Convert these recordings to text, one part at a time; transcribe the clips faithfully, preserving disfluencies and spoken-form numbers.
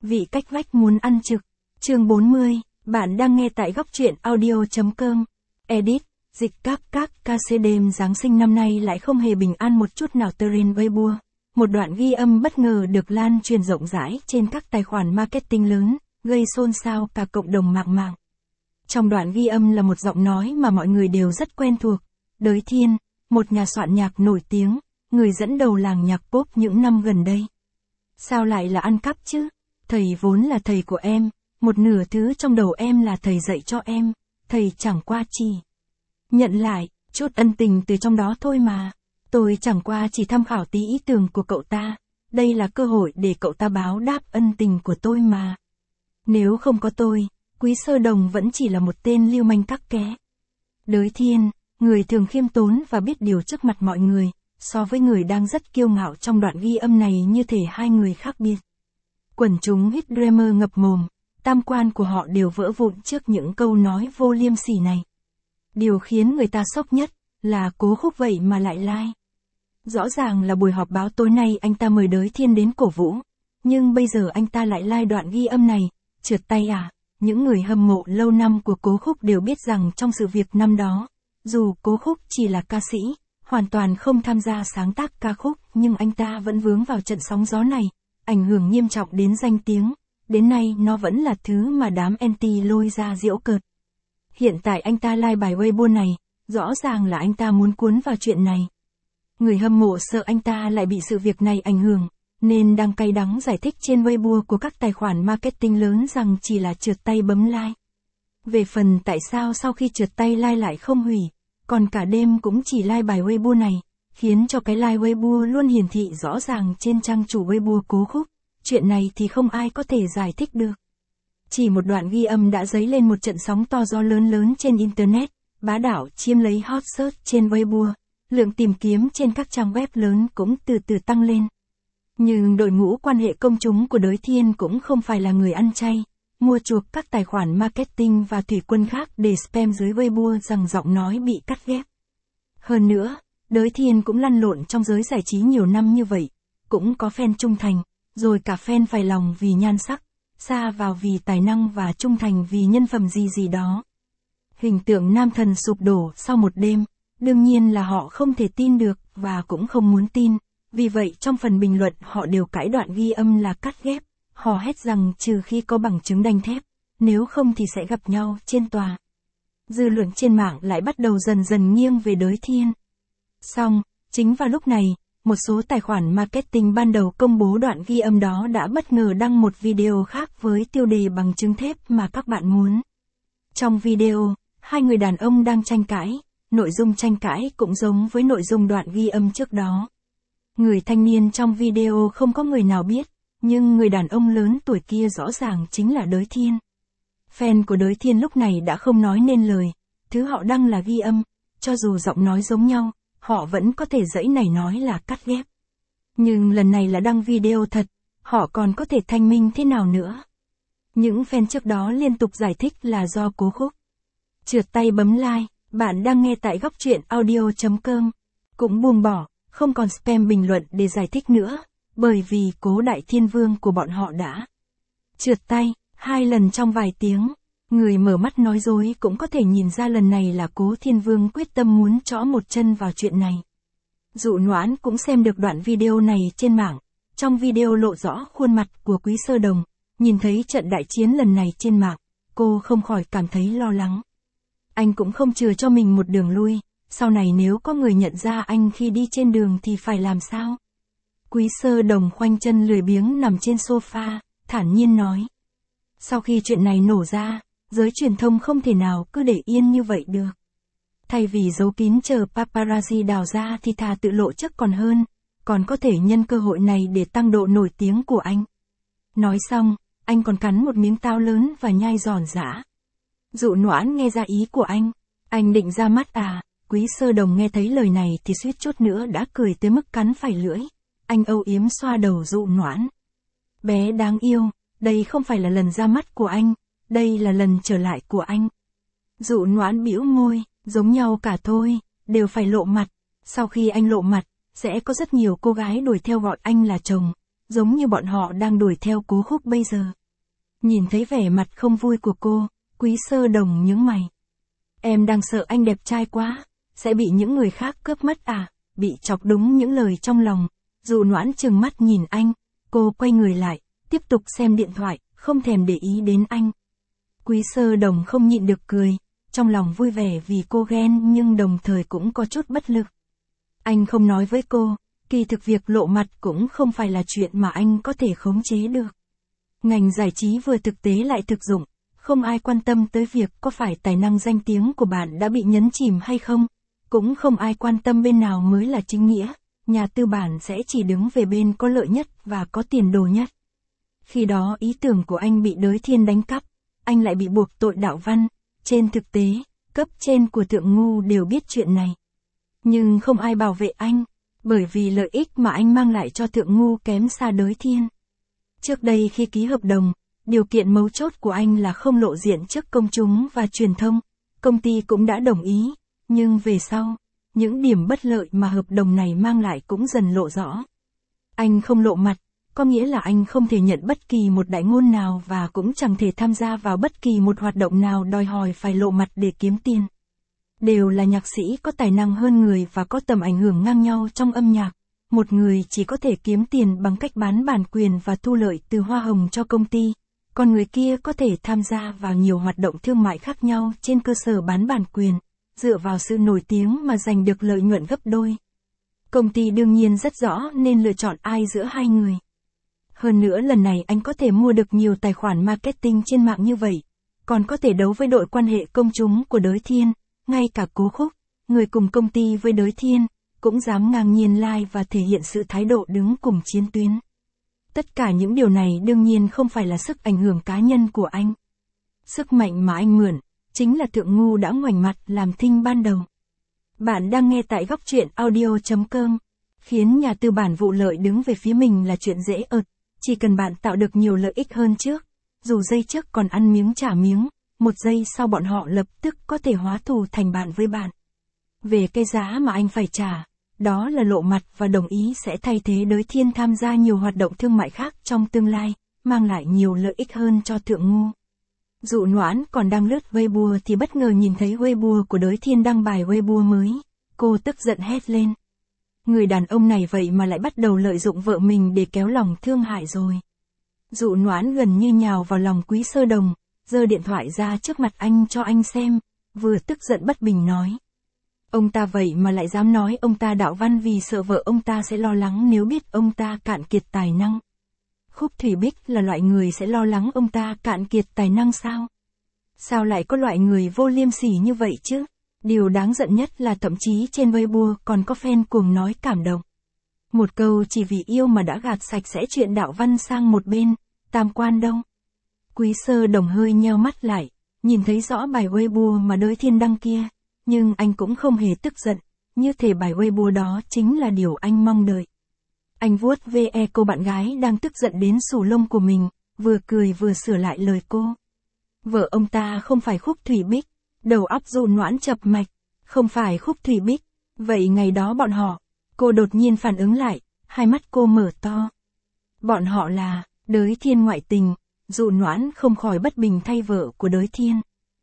Vị cách vách muốn ăn trực. Chương bốn mươi, bạn đang nghe tại góc truyện audio.com. Edit, dịch các các ca sĩ đêm Giáng sinh năm nay lại không hề bình an một chút nào trên Weibo. Một đoạn ghi âm bất ngờ được lan truyền rộng rãi trên các tài khoản marketing lớn, gây xôn xao cả cộng đồng mạng mạng. Trong đoạn ghi âm là một giọng nói mà mọi người đều rất quen thuộc. Đới Thiên, một nhà soạn nhạc nổi tiếng, người dẫn đầu làng nhạc pop những năm gần đây. Sao lại là ăn cắp chứ? Thầy vốn là thầy của em, một nửa thứ trong đầu em là thầy dạy cho em, thầy chẳng qua chỉ nhận lại chút ân tình từ trong đó thôi mà. Tôi chẳng qua chỉ tham khảo tí ý tưởng của cậu ta, đây là cơ hội để cậu ta báo đáp ân tình của tôi mà. Nếu không có tôi, Quý Sơ Đồng vẫn chỉ là một tên lưu manh tắc ké. Đới Thiên, người thường khiêm tốn và biết điều trước mặt mọi người, so với người đang rất kiêu ngạo trong đoạn ghi âm này như thể hai người khác biệt. Quần chúng hit dreamer ngập mồm, tam quan của họ đều vỡ vụn trước những câu nói vô liêm sỉ này. Điều khiến người ta sốc nhất là Cố Khúc vậy mà lại like. Rõ ràng là buổi họp báo tối nay anh ta mời Đới Thiên đến cổ vũ, nhưng bây giờ anh ta lại like đoạn ghi âm này, trượt tay à? Những người hâm mộ lâu năm của Cố Khúc đều biết rằng trong sự việc năm đó, dù Cố Khúc chỉ là ca sĩ, hoàn toàn không tham gia sáng tác ca khúc, nhưng anh ta vẫn vướng vào trận sóng gió này, ảnh hưởng nghiêm trọng đến danh tiếng, đến nay nó vẫn là thứ mà đám anti lôi ra giễu cợt. Hiện tại anh ta like bài Weibo này, rõ ràng là anh ta muốn cuốn vào chuyện này. Người hâm mộ sợ anh ta lại bị sự việc này ảnh hưởng, nên đang cay đắng giải thích trên Weibo của các tài khoản marketing lớn rằng chỉ là trượt tay bấm like. Về phần tại sao sau khi trượt tay like lại không hủy, còn cả đêm cũng chỉ like bài Weibo này, khiến cho cái like Weibo luôn hiển thị rõ ràng trên trang chủ Weibo Cố Khúc, chuyện này thì không ai có thể giải thích được. Chỉ một đoạn ghi âm đã dấy lên một trận sóng to gió lớn lớn trên Internet, bá đạo chiếm lấy hot search trên Weibo, lượng tìm kiếm trên các trang web lớn cũng từ từ tăng lên. Nhưng đội ngũ quan hệ công chúng của Đới Thiên cũng không phải là người ăn chay, mua chuộc các tài khoản marketing và thủy quân khác để spam dưới Weibo rằng giọng nói bị cắt ghép. Hơn nữa, Đới Thiên cũng lăn lộn trong giới giải trí nhiều năm như vậy, cũng có fan trung thành, rồi cả fan phai lòng vì nhan sắc, xa vào vì tài năng và trung thành vì nhân phẩm gì gì đó. Hình tượng nam thần sụp đổ sau một đêm, đương nhiên là họ không thể tin được và cũng không muốn tin, vì vậy trong phần bình luận họ đều cãi đoạn ghi âm là cắt ghép, hò hét rằng trừ khi có bằng chứng đanh thép, nếu không thì sẽ gặp nhau trên tòa. Dư luận trên mạng lại bắt đầu dần dần nghiêng về Đới Thiên. Xong, chính vào lúc này, một số tài khoản marketing ban đầu công bố đoạn ghi âm đó đã bất ngờ đăng một video khác với tiêu đề bằng chứng thép mà các bạn muốn. Trong video, hai người đàn ông đang tranh cãi, nội dung tranh cãi cũng giống với nội dung đoạn ghi âm trước đó. Người thanh niên trong video không có người nào biết, nhưng người đàn ông lớn tuổi kia rõ ràng chính là Đới Thiên. Fan của Đới Thiên lúc này đã không nói nên lời, thứ họ đăng là ghi âm, cho dù giọng nói giống nhau, họ vẫn có thể dãy này nói là cắt ghép. Nhưng lần này là đăng video thật, họ còn có thể thanh minh thế nào nữa? Những fan trước đó liên tục giải thích là do Cố Khúc trượt tay bấm like, bạn đang nghe tại góc truyện audio.com, cũng buông bỏ, không còn spam bình luận để giải thích nữa, bởi vì Cố Đại Thiên Vương của bọn họ đã trượt tay hai lần trong vài tiếng. Người mở mắt nói dối cũng có thể nhìn ra lần này là Cố Thiên Vương quyết tâm muốn chõ một chân vào chuyện này. Dụ Noãn cũng xem được đoạn video này trên mạng, trong video lộ rõ khuôn mặt của Quý Sơ Đồng, nhìn thấy trận đại chiến lần này trên mạng, cô không khỏi cảm thấy lo lắng. Anh cũng không chừa cho mình một đường lui, sau này nếu có người nhận ra anh khi đi trên đường thì phải làm sao? Quý Sơ Đồng khoanh chân lười biếng nằm trên sofa, thản nhiên nói. Sau khi chuyện này nổ ra, giới truyền thông không thể nào cứ để yên như vậy được. Thay vì giấu kín chờ paparazzi đào ra thì thà tự lộ chắc còn hơn, còn có thể nhân cơ hội này để tăng độ nổi tiếng của anh. Nói xong, anh còn cắn một miếng táo lớn và nhai giòn giã. Dụ Noãn nghe ra ý của anh, anh định ra mắt à? Quý Sơ Đồng nghe thấy lời này thì suýt chút nữa đã cười tới mức cắn phải lưỡi. Anh âu yếm xoa đầu Dụ Noãn. Bé đáng yêu, đây không phải là lần ra mắt của anh, đây là lần trở lại của anh. Dụ Noãn bĩu môi, giống nhau cả thôi, đều phải lộ mặt. Sau khi anh lộ mặt, sẽ có rất nhiều cô gái đuổi theo gọi anh là chồng. giống như bọn họ đang đuổi theo Cố Húc bây giờ. Nhìn thấy vẻ mặt không vui của cô, Quý Sơ Đồng nhướng mày. Em đang sợ anh đẹp trai quá, sẽ bị những người khác cướp mất à? Bị chọc đúng những lời trong lòng, Dụ Noãn trừng mắt nhìn anh, cô quay người lại, tiếp tục xem điện thoại, không thèm để ý đến anh. Quý Sơ Đồng không nhịn được cười, trong lòng vui vẻ vì cô ghen nhưng đồng thời cũng có chút bất lực. Anh không nói với cô, kỳ thực việc lộ mặt cũng không phải là chuyện mà anh có thể khống chế được. Ngành giải trí vừa thực tế lại thực dụng, không ai quan tâm tới việc có phải tài năng danh tiếng của bạn đã bị nhấn chìm hay không, cũng không ai quan tâm bên nào mới là chính nghĩa, nhà tư bản sẽ chỉ đứng về bên có lợi nhất và có tiền đồ nhất. Khi đó ý tưởng của anh bị Đới Thiên đánh cắp, anh lại bị buộc tội đạo văn, trên thực tế, cấp trên của Thượng Ngu đều biết chuyện này. Nhưng không ai bảo vệ anh, bởi vì lợi ích mà anh mang lại cho Thượng Ngu kém xa Đới Thiên. Trước đây khi ký hợp đồng, điều kiện mấu chốt của anh là không lộ diện trước công chúng và truyền thông, công ty cũng đã đồng ý, nhưng về sau, những điểm bất lợi mà hợp đồng này mang lại cũng dần lộ rõ. Anh không lộ mặt, có nghĩa là anh không thể nhận bất kỳ một đại ngôn nào và cũng chẳng thể tham gia vào bất kỳ một hoạt động nào đòi hỏi phải lộ mặt để kiếm tiền. Đều là nhạc sĩ có tài năng hơn người và có tầm ảnh hưởng ngang nhau trong âm nhạc. Một người chỉ có thể kiếm tiền bằng cách bán bản quyền và thu lợi từ hoa hồng cho công ty, còn người kia có thể tham gia vào nhiều hoạt động thương mại khác nhau trên cơ sở bán bản quyền, dựa vào sự nổi tiếng mà giành được lợi nhuận gấp đôi. Công ty đương nhiên rất rõ nên lựa chọn ai giữa hai người. Hơn nữa lần này anh có thể mua được nhiều tài khoản marketing trên mạng như vậy, còn có thể đấu với đội quan hệ công chúng của Đới Thiên, ngay cả Cố Khúc, người cùng công ty với Đới Thiên, cũng dám ngang nhiên like và thể hiện sự thái độ đứng cùng chiến tuyến. Tất cả những điều này đương nhiên không phải là sức ảnh hưởng cá nhân của anh. Sức mạnh mà anh mượn, chính là Thượng Ngu đã ngoảnh mặt làm thinh ban đầu. Bạn đang nghe tại góc truyện audio chấm com. Khiến nhà tư bản vụ lợi đứng về phía mình là chuyện dễ ợt, chỉ cần bạn tạo được nhiều lợi ích hơn trước, dù giây trước còn ăn miếng trả miếng, một giây sau bọn họ lập tức có thể hóa thù thành bạn với bạn. Về cái giá mà anh phải trả, đó là lộ mặt và đồng ý sẽ thay thế Đới Thiên tham gia nhiều hoạt động thương mại khác trong tương lai, mang lại nhiều lợi ích hơn cho Thượng Ngu. Dụ Noãn còn đang lướt Weibo thì bất ngờ nhìn thấy Weibo của Đới Thiên đăng bài Weibo mới, cô tức giận hét lên. Người đàn ông này vậy mà lại bắt đầu lợi dụng vợ mình để kéo lòng thương hại rồi. Dụ Noãn gần như nhào vào lòng Quý Sơ Đồng, giơ điện thoại ra trước mặt anh cho anh xem, vừa tức giận bất bình nói. Ông ta vậy mà lại dám nói ông ta đạo văn vì sợ vợ ông ta sẽ lo lắng nếu biết ông ta cạn kiệt tài năng. Khúc Thủy Bích là loại người sẽ lo lắng ông ta cạn kiệt tài năng sao? Sao lại có loại người vô liêm sỉ như vậy chứ? Điều đáng giận nhất là thậm chí trên Weibo còn có fan cuồng nói cảm động. Một câu chỉ vì yêu mà đã gạt sạch sẽ chuyện đạo văn sang một bên, tam quan đâu. Quý Sơ Đồng hơi nheo mắt lại, nhìn thấy rõ bài Weibo mà Đới Thiên đăng kia, nhưng anh cũng không hề tức giận, như thể bài Weibo đó chính là điều anh mong đợi. Anh vuốt ve cô bạn gái đang tức giận đến xù lông của mình, vừa cười vừa sửa lại lời cô. Vợ ông ta không phải Khúc Thủy Bích, đầu óc Dụ Noãn chập mạch, không phải Khúc Thủy Bích, vậy ngày đó bọn họ, cô đột nhiên phản ứng lại, hai mắt cô mở to. Bọn họ là, Đới Thiên ngoại tình, Dụ Noãn không khỏi bất bình thay vợ của Đới Thiên.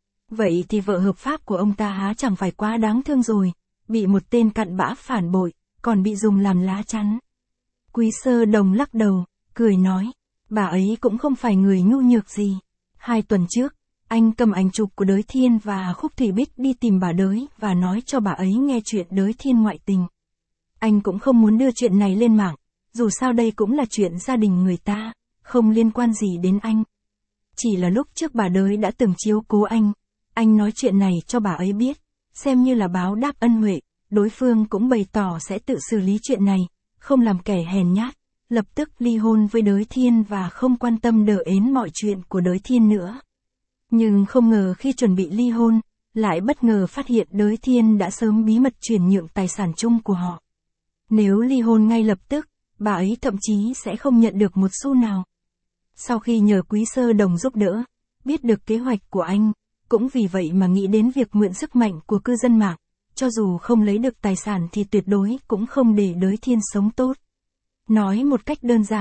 Vậy thì vợ hợp pháp của ông ta há chẳng phải quá đáng thương rồi, bị một tên cặn bã phản bội, còn bị dùng làm lá chắn. Quý Sơ Đồng lắc đầu, cười nói, bà ấy cũng không phải người nhu nhược gì. Hai tuần trước, anh cầm ảnh chụp của Đới Thiên và Khúc Thủy Bích đi tìm bà Đới và nói cho bà ấy nghe chuyện Đới Thiên ngoại tình. Anh cũng không muốn đưa chuyện này lên mạng, dù sao đây cũng là chuyện gia đình người ta, không liên quan gì đến anh. Chỉ là lúc trước bà Đới đã từng chiếu cố anh, anh nói chuyện này cho bà ấy biết, xem như là báo đáp ân huệ, đối phương cũng bày tỏ sẽ tự xử lý chuyện này, không làm kẻ hèn nhát, lập tức ly hôn với Đới Thiên và không quan tâm đờ ến mọi chuyện của Đới Thiên nữa. Nhưng không ngờ khi chuẩn bị ly hôn, lại bất ngờ phát hiện Đới Thiên đã sớm bí mật chuyển nhượng tài sản chung của họ. Nếu ly hôn ngay lập tức, bà ấy thậm chí sẽ không nhận được một xu nào. Sau khi nhờ Quý Sơ Đồng giúp đỡ, biết được kế hoạch của anh, cũng vì vậy mà nghĩ đến việc mượn sức mạnh của cư dân mạng, cho dù không lấy được tài sản thì tuyệt đối cũng không để Đới Thiên sống tốt. Nói một cách đơn giản,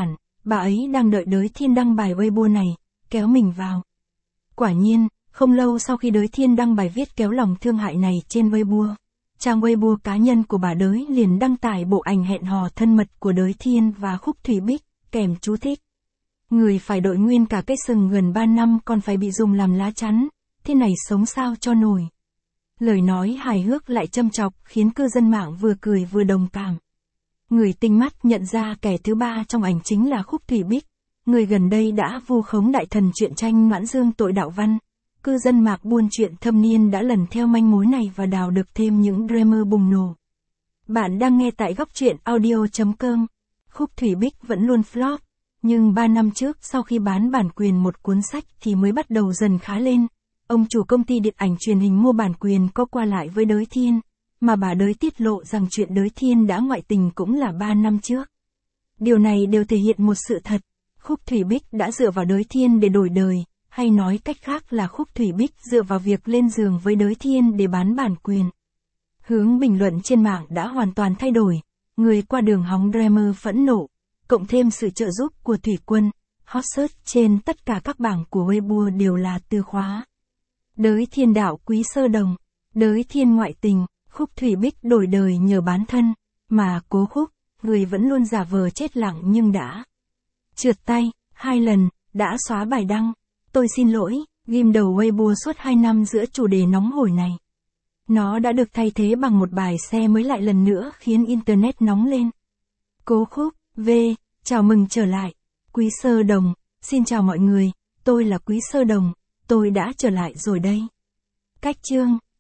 bà ấy đang đợi Đới Thiên đăng bài Weibo này, kéo mình vào. Quả nhiên, không lâu sau khi Đới Thiên đăng bài viết kéo lòng thương hại này trên Weibo, trang Weibo cá nhân của bà Đới liền đăng tải bộ ảnh hẹn hò thân mật của Đới Thiên và Khúc Thủy Bích, kèm chú thích. Người phải đội nguyên cả cái sừng gần ba năm còn phải bị dùng làm lá chắn, thế này sống sao cho nổi. Lời nói hài hước lại châm chọc khiến cư dân mạng vừa cười vừa đồng cảm. Người tinh mắt nhận ra kẻ thứ ba trong ảnh chính là Khúc Thủy Bích, người gần đây đã vu khống đại thần truyện tranh Noãn Dương tội đạo văn. Cư dân mạng buôn chuyện thâm niên đã lần theo manh mối này và đào được thêm những drama bùng nổ. Bạn đang nghe tại góc truyện audio chấm com. Khúc Thủy Bích vẫn luôn flop, nhưng ba năm trước sau khi bán bản quyền một cuốn sách thì mới bắt đầu dần khá lên. Ông chủ công ty điện ảnh truyền hình mua bản quyền có qua lại với Đới Thiên, mà bà Đới tiết lộ rằng chuyện Đới Thiên đã ngoại tình cũng là ba năm trước. Điều này đều thể hiện một sự thật, Khúc Thủy Bích đã dựa vào Đới Thiên để đổi đời, hay nói cách khác là Khúc Thủy Bích dựa vào việc lên giường với Đới Thiên để bán bản quyền. Hướng bình luận trên mạng đã hoàn toàn thay đổi, người qua đường hóng drama phẫn nộ, cộng thêm sự trợ giúp của Thủy Quân, hot search trên tất cả các bảng của Weibo đều là từ khóa. Đới Thiên đạo quý sơ đồng, Đới Thiên ngoại tình, Khúc Thủy Bích đổi đời nhờ bán thân, mà Cố Khúc, người vẫn luôn giả vờ chết lặng nhưng đã trượt tay, hai lần, đã xóa bài đăng. Tôi xin lỗi, ghim đầu Weibo suốt hai năm giữa chủ đề nóng hổi này. Nó đã được thay thế bằng một bài xe mới lại lần nữa khiến Internet nóng lên. Cố Khúc, V, chào mừng trở lại. Quý Sơ Đồng, xin chào mọi người, tôi là Quý Sơ Đồng, tôi đã trở lại rồi đây. Cách chương